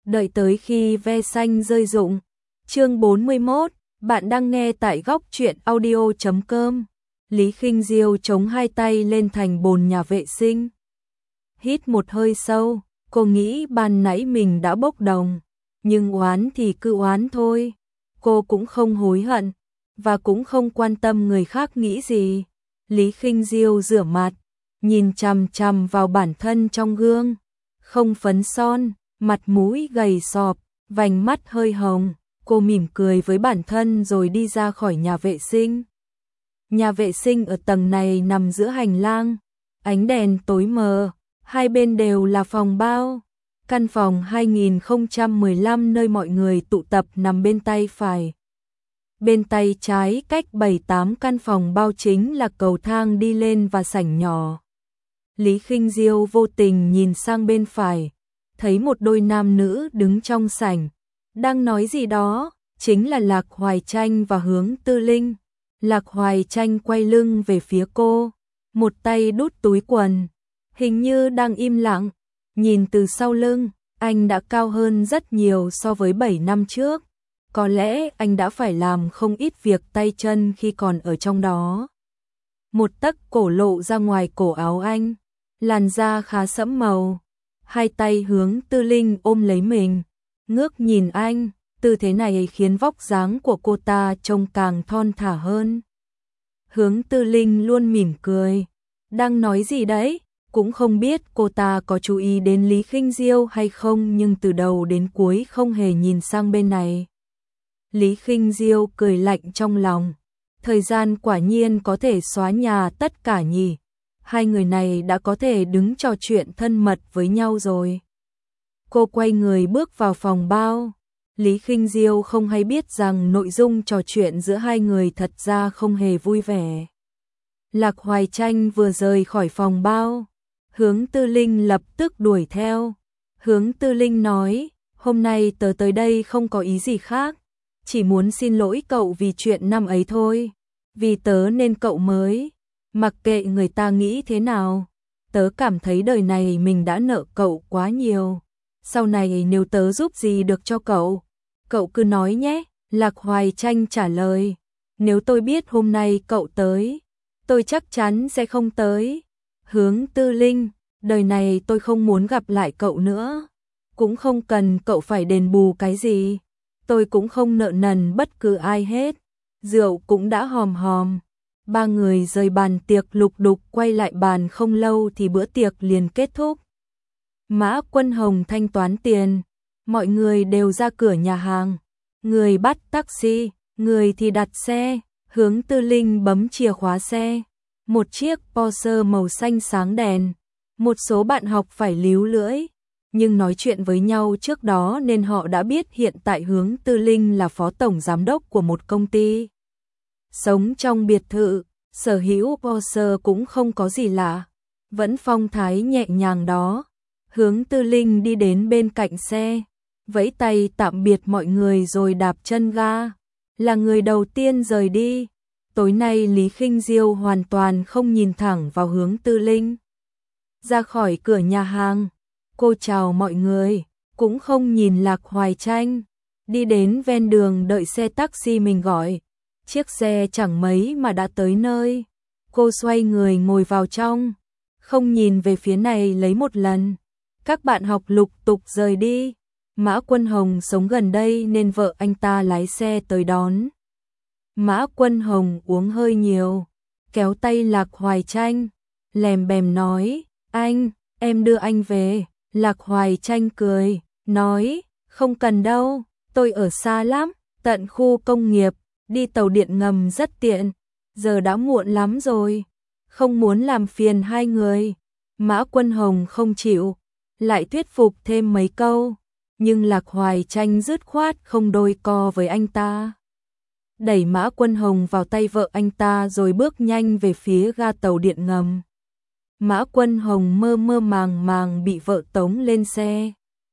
đợi tới khi ve xanh rơi rụng. Chương 41, bạn đang nghe tại góc truyện audio.com. Lý Khinh Diêu chống hai tay lên thành bồn nhà vệ sinh. Hít một hơi sâu, cô nghĩ ban nãy mình đã bốc đồng, nhưng oán thì cứ oán thôi. Cô cũng không hối hận, và cũng không quan tâm người khác nghĩ gì. Lý Khinh Diêu rửa mặt, nhìn chằm chằm vào bản thân trong gương. Không phấn son, mặt mũi gầy sọp, vành mắt hơi hồng. Cô mỉm cười với bản thân rồi đi ra khỏi nhà vệ sinh. Nhà vệ sinh ở tầng này nằm giữa hành lang, ánh đèn tối mờ, hai bên đều là phòng bao. Căn phòng 2015 nơi mọi người tụ tập nằm bên tay phải. Bên tay trái cách 7-8 căn phòng bao chính là cầu thang đi lên và sảnh nhỏ. Lý Khinh Diêu vô tình nhìn sang bên phải, thấy một đôi nam nữ đứng trong sảnh, đang nói gì đó, chính là Lạc Hoài Tranh và Hướng Tư Linh. Lạc Hoài Tranh quay lưng về phía cô, một tay đút túi quần, hình như đang im lặng. Nhìn từ sau lưng, anh đã cao hơn rất nhiều so với 7 năm trước. Có lẽ anh đã phải làm không ít việc tay chân khi còn ở trong đó. Một tấc cổ lộ ra ngoài cổ áo anh, làn da khá sẫm màu. Hai tay Hướng Tư Linh ôm lấy mình, ngước nhìn anh, tư thế này khiến vóc dáng của cô ta trông càng thon thả hơn. Hướng Tư Linh luôn mỉm cười, đang nói gì đấy, cũng không biết cô ta có chú ý đến Lý Khinh Diêu hay không, nhưng từ đầu đến cuối không hề nhìn sang bên này. Lý Khinh Diêu cười lạnh trong lòng, thời gian quả nhiên có thể xóa nhà tất cả nhỉ. Hai người này đã có thể đứng trò chuyện thân mật với nhau rồi. Cô quay người bước vào phòng bao. Lý Khinh Diêu không hay biết rằng nội dung trò chuyện giữa hai người thật ra không hề vui vẻ. Lạc Hoài Tranh vừa rời khỏi phòng bao, Hướng Tư Linh lập tức đuổi theo. Hướng Tư Linh nói, hôm nay tớ tới đây không có ý gì khác, chỉ muốn xin lỗi cậu vì chuyện năm ấy thôi. Vì tớ nên cậu mới, mặc kệ người ta nghĩ thế nào, tớ cảm thấy đời này mình đã nợ cậu quá nhiều. Sau này nếu tớ giúp gì được cho cậu, cậu cứ nói nhé. Lạc Hoài Tranh trả lời, nếu tôi biết hôm nay cậu tới, tôi chắc chắn sẽ không tới. Hướng Tư Linh, đời này tôi không muốn gặp lại cậu nữa, cũng không cần cậu phải đền bù cái gì, tôi cũng không nợ nần bất cứ ai hết. Rượu cũng đã hòm hòm, ba người rời bàn tiệc lục đục quay lại bàn không lâu thì bữa tiệc liền kết thúc. Mã Quân Hồng thanh toán tiền, mọi người đều ra cửa nhà hàng, người bắt taxi, người thì đặt xe. Hướng Tư Linh bấm chìa khóa xe, một chiếc Porsche màu xanh sáng đèn. Một số bạn học phải líu lưỡi, nhưng nói chuyện với nhau trước đó nên họ đã biết hiện tại Hướng Tư Linh là phó tổng giám đốc của một công ty. Sống trong biệt thự, sở hữu Porsche cũng không có gì lạ, vẫn phong thái nhẹ nhàng đó. Hướng Tư Linh đi đến bên cạnh xe, vẫy tay tạm biệt mọi người rồi đạp chân ga, là người đầu tiên rời đi. Tối nay Lý Khinh Diêu hoàn toàn không nhìn thẳng vào Hướng Tư Linh. Ra khỏi cửa nhà hàng, cô chào mọi người, cũng không nhìn Lạc Hoài Tranh. Đi đến ven đường đợi xe taxi mình gọi, chiếc xe chẳng mấy mà đã tới nơi. Cô xoay người ngồi vào trong, không nhìn về phía này lấy một lần. Các bạn học lục tục rời đi. Mã Quân Hồng sống gần đây nên vợ anh ta lái xe tới đón. Mã Quân Hồng uống hơi nhiều, kéo tay Lạc Hoài Tranh, lèm bèm nói, anh, em đưa anh về. Lạc Hoài Tranh cười, nói, không cần đâu, tôi ở xa lắm, tận khu công nghiệp, đi tàu điện ngầm rất tiện, giờ đã muộn lắm rồi, không muốn làm phiền hai người. Mã Quân Hồng không chịu, lại thuyết phục thêm mấy câu, nhưng Lạc Hoài Tranh dứt khoát không đôi co với anh ta. Đẩy Mã Quân Hồng vào tay vợ anh ta rồi bước nhanh về phía ga tàu điện ngầm. Mã Quân Hồng mơ mơ màng màng bị vợ tống lên xe.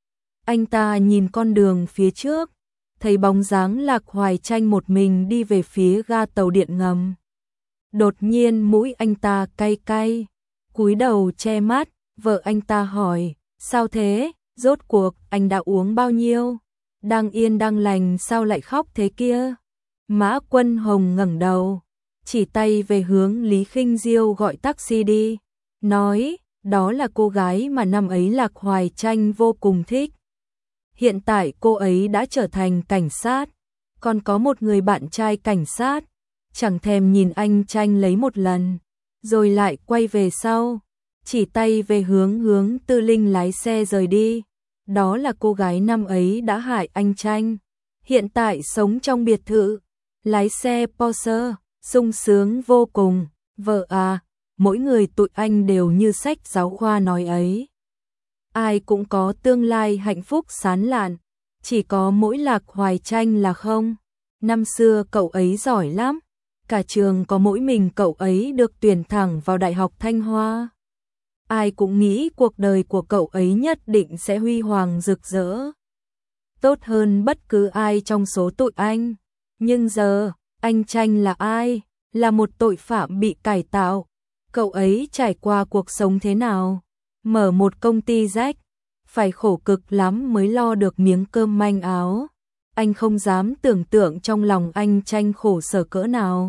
Anh ta nhìn con đường phía trước, thấy bóng dáng Lạc Hoài Tranh một mình đi về phía ga tàu điện ngầm. Đột nhiên mũi anh ta cay cay, cúi đầu che mắt, vợ anh ta hỏi, sao thế? Rốt cuộc anh đã uống bao nhiêu? Đang yên đang lành sao lại khóc thế kia? Mã Quân Hồng ngẩng đầu, chỉ tay về hướng Lý Khinh Diêu gọi taxi đi, nói, đó là cô gái mà năm ấy Lạc Hoài Tranh vô cùng thích. Hiện tại cô ấy đã trở thành cảnh sát, còn có một người bạn trai cảnh sát, chẳng thèm nhìn anh Tranh lấy một lần, rồi lại quay về sau, chỉ tay về hướng Tư Linh lái xe rời đi. Đó là cô gái năm ấy đã hại anh Tranh, hiện tại sống trong biệt thự, lái xe Porsche, sung sướng vô cùng. Vợ à, mỗi người tụi anh đều như sách giáo khoa nói ấy. Ai cũng có tương lai hạnh phúc sáng lạn, chỉ có mỗi Lạc Hoài Tranh là không. Năm xưa cậu ấy giỏi lắm, cả trường có mỗi mình cậu ấy được tuyển thẳng vào Đại học Thanh Hoa. Ai cũng nghĩ cuộc đời của cậu ấy nhất định sẽ huy hoàng rực rỡ, tốt hơn bất cứ ai trong số tụi anh. Nhưng giờ, anh Tranh là ai? Là một tội phạm bị cải tạo. Cậu ấy trải qua cuộc sống thế nào? Mở một công ty rách, phải khổ cực lắm mới lo được miếng cơm manh áo. Anh không dám tưởng tượng trong lòng anh Tranh khổ sở cỡ nào.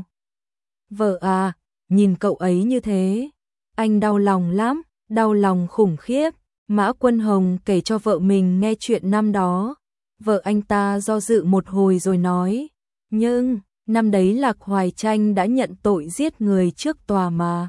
Vợ à, nhìn cậu ấy như thế, anh đau lòng lắm, đau lòng khủng khiếp. Mã Quân Hồng kể cho vợ mình nghe chuyện năm đó. Vợ anh ta do dự một hồi rồi nói, nhưng năm đấy Lạc Hoài Tranh đã nhận tội giết người trước tòa mà.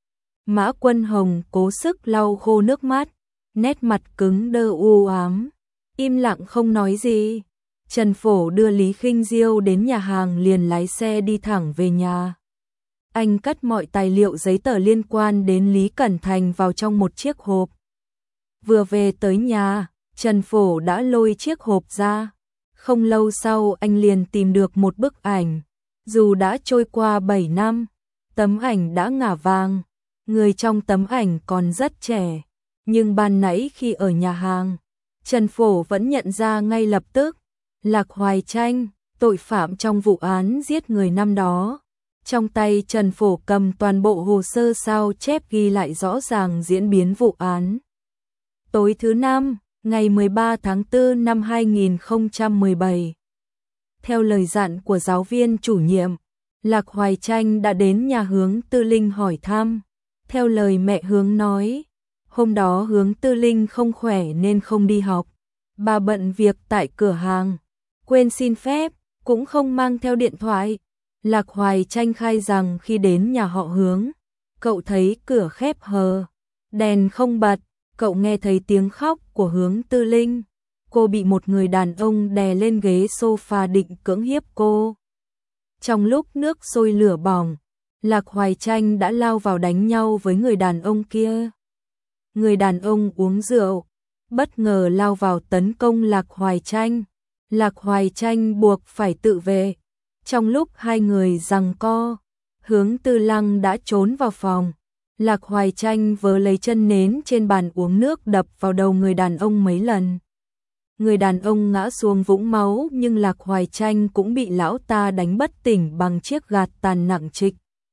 Mã Quân Hồng cố sức lau khô nước mắt, nét mặt cứng đơ u ám, im lặng không nói gì. Trần Phổ đưa Lý Khinh Diêu đến nhà hàng liền lái xe đi thẳng về nhà. Anh cất mọi tài liệu giấy tờ liên quan đến Lý Cẩn Thành vào trong một chiếc hộp. Vừa về tới nhà, Trần Phổ đã lôi chiếc hộp ra. Không lâu sau anh liền tìm được một bức ảnh. Dù đã trôi qua 7 năm, tấm ảnh đã ngả vàng. Người trong tấm ảnh còn rất trẻ. Nhưng ban nãy khi ở nhà hàng, Trần Phổ vẫn nhận ra ngay lập tức. Lạc Hoài Tranh, tội phạm trong vụ án giết người năm đó. Trong tay Trần Phổ cầm toàn bộ hồ sơ sao chép ghi lại rõ ràng diễn biến vụ án. Tối thứ Năm, ngày 13 tháng 4 năm 2017. Theo lời dặn của giáo viên chủ nhiệm, Lạc Hoài Tranh đã đến nhà Hướng Tư Linh hỏi thăm. Theo lời mẹ Hướng nói, hôm đó Hướng Tư Linh không khỏe nên không đi học. Bà bận việc tại cửa hàng, quên xin phép, cũng không mang theo điện thoại. Lạc Hoài Tranh khai rằng khi đến nhà họ Hướng, cậu thấy cửa khép hờ, đèn không bật, cậu nghe thấy tiếng khóc của Hướng Tư Linh. Cô bị một người đàn ông đè lên ghế sofa định cưỡng hiếp cô. Trong lúc nước sôi lửa bỏng, Lạc Hoài Tranh đã lao vào đánh nhau với người đàn ông kia. Người đàn ông uống rượu, bất ngờ lao vào tấn công Lạc Hoài Tranh. Lạc Hoài Tranh buộc phải tự vệ. Trong lúc hai người giằng co, Hướng Tư Lăng đã trốn vào phòng. Lạc Hoài Tranh vớ lấy chân nến trên bàn uống nước đập vào đầu người đàn ông mấy lần. Người đàn ông ngã xuống vũng máu nhưng Lạc Hoài Tranh cũng bị lão ta đánh bất tỉnh bằng chiếc gạt tàn nặng trịch.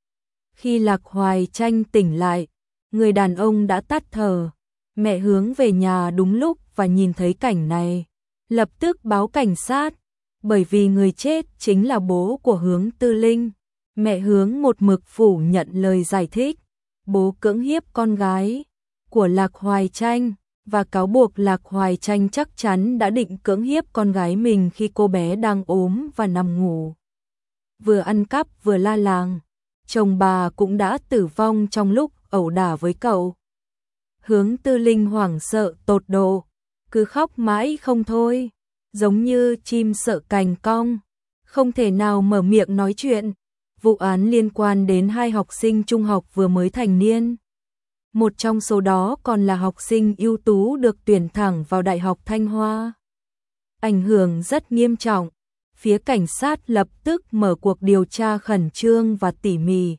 Khi Lạc Hoài Tranh tỉnh lại, người đàn ông đã tắt thở. Mẹ Hướng về nhà đúng lúc và nhìn thấy cảnh này, lập tức báo cảnh sát, bởi vì người chết chính là bố của Hướng Tư Linh. Mẹ Hướng một mực phủ nhận lời giải thích, bố cưỡng hiếp con gái của Lạc Hoài Tranh và cáo buộc Lạc Hoài Tranh chắc chắn đã định cưỡng hiếp con gái mình khi cô bé đang ốm và nằm ngủ. Vừa ăn cắp vừa la làng, chồng bà cũng đã tử vong trong lúc ẩu đả với cậu. Hướng Tư Linh hoảng sợ tột độ, cứ khóc mãi không thôi, giống như chim sợ cành cong, không thể nào mở miệng nói chuyện. Vụ án liên quan đến hai học sinh trung học vừa mới thành niên. Một trong số đó còn là học sinh ưu tú được tuyển thẳng vào Đại học Thanh Hoa. Ảnh hưởng rất nghiêm trọng. Phía cảnh sát lập tức mở cuộc điều tra khẩn trương và tỉ mỉ.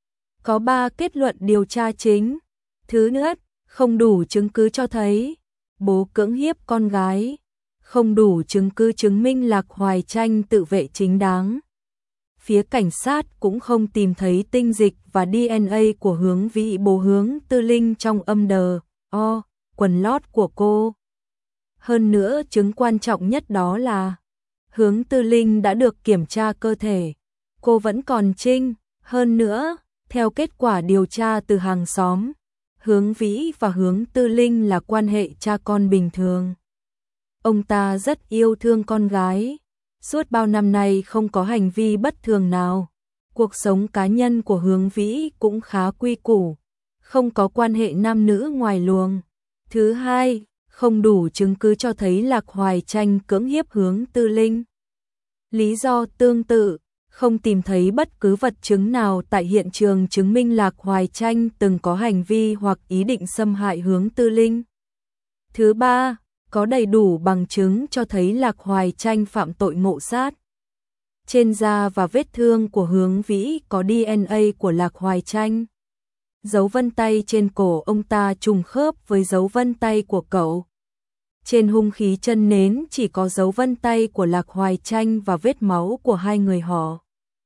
Có 3 kết luận điều tra chính. Thứ nhất, không đủ chứng cứ cho thấy bố cưỡng hiếp con gái. Không đủ chứng cứ chứng minh Lạc Hoài Tranh tự vệ chính đáng. Phía cảnh sát cũng không tìm thấy tinh dịch và DNA của Hướng Vĩ bố Hướng Tư Linh trong âm đờ, quần lót của cô. Hơn nữa chứng quan trọng nhất đó là Hướng Tư Linh đã được kiểm tra cơ thể, cô vẫn còn trinh. Hơn nữa, theo kết quả điều tra từ hàng xóm, Hướng Vĩ và Hướng Tư Linh là quan hệ cha con bình thường. Ông ta rất yêu thương con gái, suốt bao năm nay không có hành vi bất thường nào. Cuộc sống cá nhân của Hướng Vĩ cũng khá quy củ, không có quan hệ nam nữ ngoài luồng. Thứ hai, không đủ chứng cứ cho thấy Lạc Hoài Tranh cưỡng hiếp Hướng Tư Linh. Lý do tương tự, không tìm thấy bất cứ vật chứng nào tại hiện trường chứng minh Lạc Hoài Tranh từng có hành vi hoặc ý định xâm hại Hướng Tư Linh. Thứ ba, có đầy đủ bằng chứng cho thấy Lạc Hoài Tranh phạm tội ngộ sát. Trên da và vết thương của Hướng Vĩ có DNA của Lạc Hoài Tranh. Dấu vân tay trên cổ ông ta trùng khớp với dấu vân tay của cậu. Trên hung khí chân nến chỉ có dấu vân tay của Lạc Hoài Tranh và vết máu của hai người họ.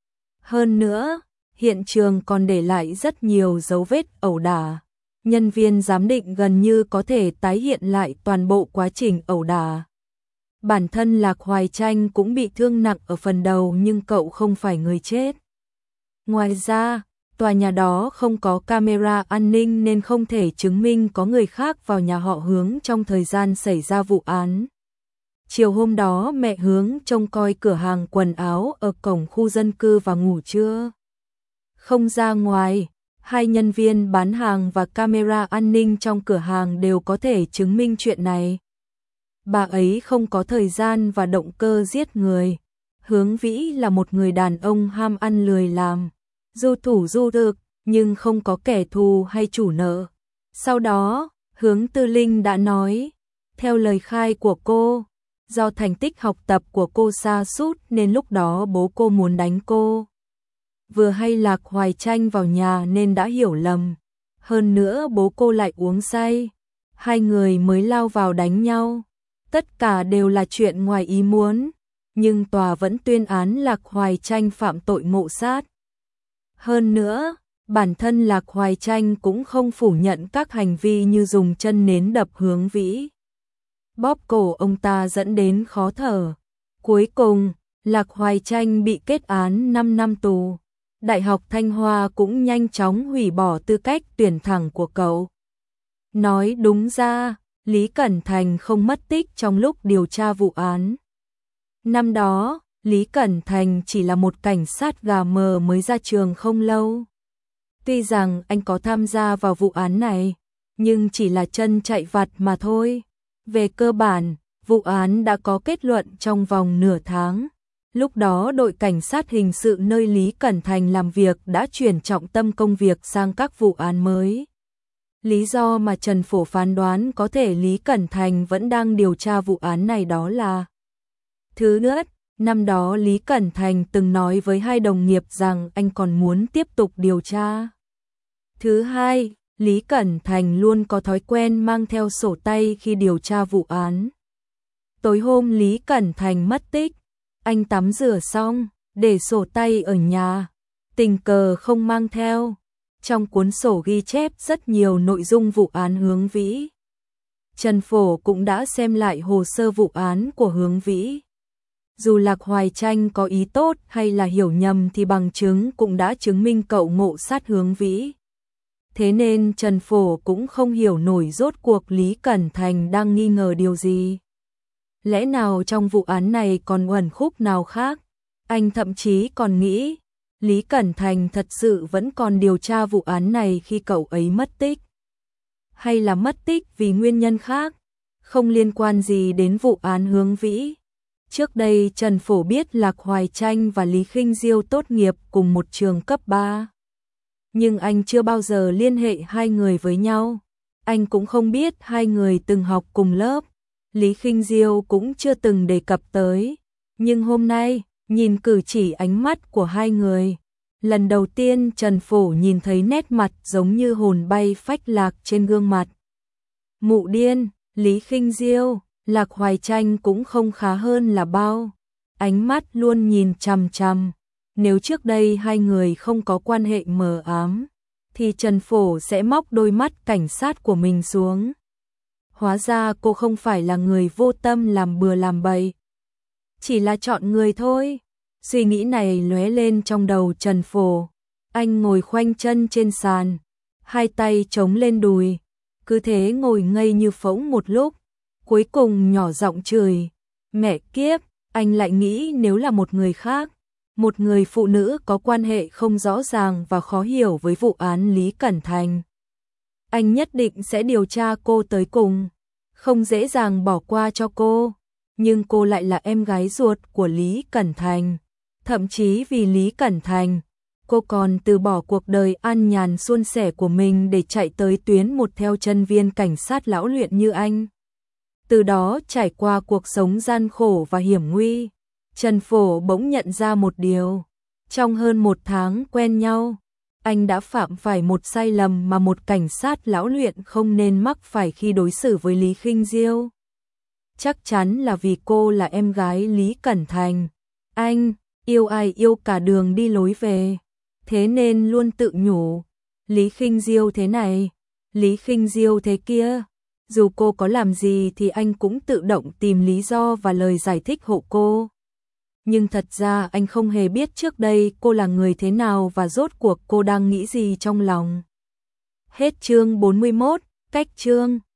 Hơn nữa, hiện trường còn để lại rất nhiều dấu vết ẩu đả. Nhân viên giám định gần như có thể tái hiện lại toàn bộ quá trình ẩu đả. Bản thân Lạc Hoài Tranh cũng bị thương nặng ở phần đầu nhưng cậu không phải người chết. Ngoài ra, tòa nhà đó không có camera an ninh nên không thể chứng minh có người khác vào nhà họ Hướng trong thời gian xảy ra vụ án. Chiều hôm đó mẹ Hướng trông coi cửa hàng quần áo ở cổng khu dân cư và ngủ trưa. Không ra ngoài, hai nhân viên bán hàng và camera an ninh trong cửa hàng đều có thể chứng minh chuyện này. Bà ấy không có thời gian và động cơ giết người. Hướng Vĩ là một người đàn ông ham ăn lười làm, du thủ du thực, nhưng không có kẻ thù hay chủ nợ. Sau đó, Hướng Tư Linh đã nói, theo lời khai của cô, do thành tích học tập của cô sa sút nên lúc đó bố cô muốn đánh cô. Vừa hay Lạc Hoài Tranh vào nhà nên đã hiểu lầm. Hơn nữa bố cô lại uống say. Hai người mới lao vào đánh nhau. Tất cả đều là chuyện ngoài ý muốn. Nhưng tòa vẫn tuyên án Lạc Hoài Tranh phạm tội ngộ sát. Hơn nữa, bản thân Lạc Hoài Tranh cũng không phủ nhận các hành vi như dùng chân nến đập Hướng Vĩ, bóp cổ ông ta dẫn đến khó thở. Cuối cùng, Lạc Hoài Tranh bị kết án 5 năm tù. Đại học Thanh Hoa cũng nhanh chóng hủy bỏ tư cách tuyển thẳng của cậu. Nói đúng ra, Lý Cẩn Thành không mất tích trong lúc điều tra vụ án. Năm đó, Lý Cẩn Thành chỉ là một cảnh sát gà mờ mới ra trường không lâu. Tuy rằng anh có tham gia vào vụ án này, nhưng chỉ là chân chạy vặt mà thôi. Về cơ bản, vụ án đã có kết luận trong vòng nửa tháng. Lúc đó đội cảnh sát hình sự nơi Lý Cẩn Thành làm việc đã chuyển trọng tâm công việc sang các vụ án mới. Lý do mà Trần Phổ phán đoán có thể Lý Cẩn Thành vẫn đang điều tra vụ án này đó là: thứ nhất, năm đó Lý Cẩn Thành từng nói với hai đồng nghiệp rằng anh còn muốn tiếp tục điều tra. Thứ hai, Lý Cẩn Thành luôn có thói quen mang theo sổ tay khi điều tra vụ án. Tối hôm Lý Cẩn Thành mất tích, anh tắm rửa xong, để sổ tay ở nhà, tình cờ không mang theo. Trong cuốn sổ ghi chép rất nhiều nội dung vụ án Hướng Vĩ. Trần Phổ cũng đã xem lại hồ sơ vụ án của Hướng Vĩ. Dù Lạc Hoài Tranh có ý tốt hay là hiểu nhầm thì bằng chứng cũng đã chứng minh cậu ngộ sát Hướng Vĩ. Thế nên Trần Phổ cũng không hiểu nổi rốt cuộc Lý Cẩn Thành đang nghi ngờ điều gì. Lẽ nào trong vụ án này còn uẩn khúc nào khác? Anh thậm chí còn nghĩ Lý Cẩn Thành thật sự vẫn còn điều tra vụ án này khi cậu ấy mất tích. Hay là mất tích vì nguyên nhân khác, không liên quan gì đến vụ án Hướng Vĩ. Trước đây Trần Phổ biết Lạc Hoài Tranh và Lý Khinh Diêu tốt nghiệp cùng một trường cấp 3. Nhưng anh chưa bao giờ liên hệ hai người với nhau. Anh cũng không biết hai người từng học cùng lớp. Lý Khinh Diêu cũng chưa từng đề cập tới. Nhưng hôm nay, nhìn cử chỉ ánh mắt của hai người, lần đầu tiên Trần Phổ nhìn thấy nét mặt giống như hồn bay phách lạc trên gương mặt. Mụ điên, Lý Khinh Diêu, Lạc Hoài Tranh cũng không khá hơn là bao. Ánh mắt luôn nhìn chằm chằm. Nếu trước đây hai người không có quan hệ mờ ám, thì Trần Phổ sẽ móc đôi mắt cảnh sát của mình xuống. Hóa ra cô không phải là người vô tâm làm bừa làm bậy, chỉ là chọn người thôi. Suy nghĩ này lóe lên trong đầu Trần Phổ. Anh ngồi khoanh chân trên sàn, hai tay chống lên đùi, cứ thế ngồi ngây như phỗng một lúc, cuối cùng nhỏ giọng chửi, mẹ kiếp, anh lại nghĩ nếu là một người khác, một người phụ nữ có quan hệ không rõ ràng và khó hiểu với vụ án Lý Cẩn Thành, anh nhất định sẽ điều tra cô tới cùng, không dễ dàng bỏ qua cho cô. Nhưng cô lại là em gái ruột của Lý Cẩn Thành, thậm chí vì Lý Cẩn Thành, cô còn từ bỏ cuộc đời an nhàn suôn sẻ của mình để chạy tới tuyến một theo chân viên cảnh sát lão luyện như anh. Từ đó trải qua cuộc sống gian khổ và hiểm nguy, Trần Phổ bỗng nhận ra một điều. Trong hơn 1 tháng quen nhau, anh đã phạm phải một sai lầm mà một cảnh sát lão luyện không nên mắc phải khi đối xử với Lý Khinh Diêu. Chắc chắn là vì cô là em gái Lý Cẩn Thành. Anh, yêu ai yêu cả đường đi lối về. Thế nên luôn tự nhủ, Lý Khinh Diêu thế này, Lý Khinh Diêu thế kia. Dù cô có làm gì thì anh cũng tự động tìm lý do và lời giải thích hộ cô. Nhưng thật ra anh không hề biết trước đây cô là người thế nào và rốt cuộc cô đang nghĩ gì trong lòng. Hết chương 41, cách chương.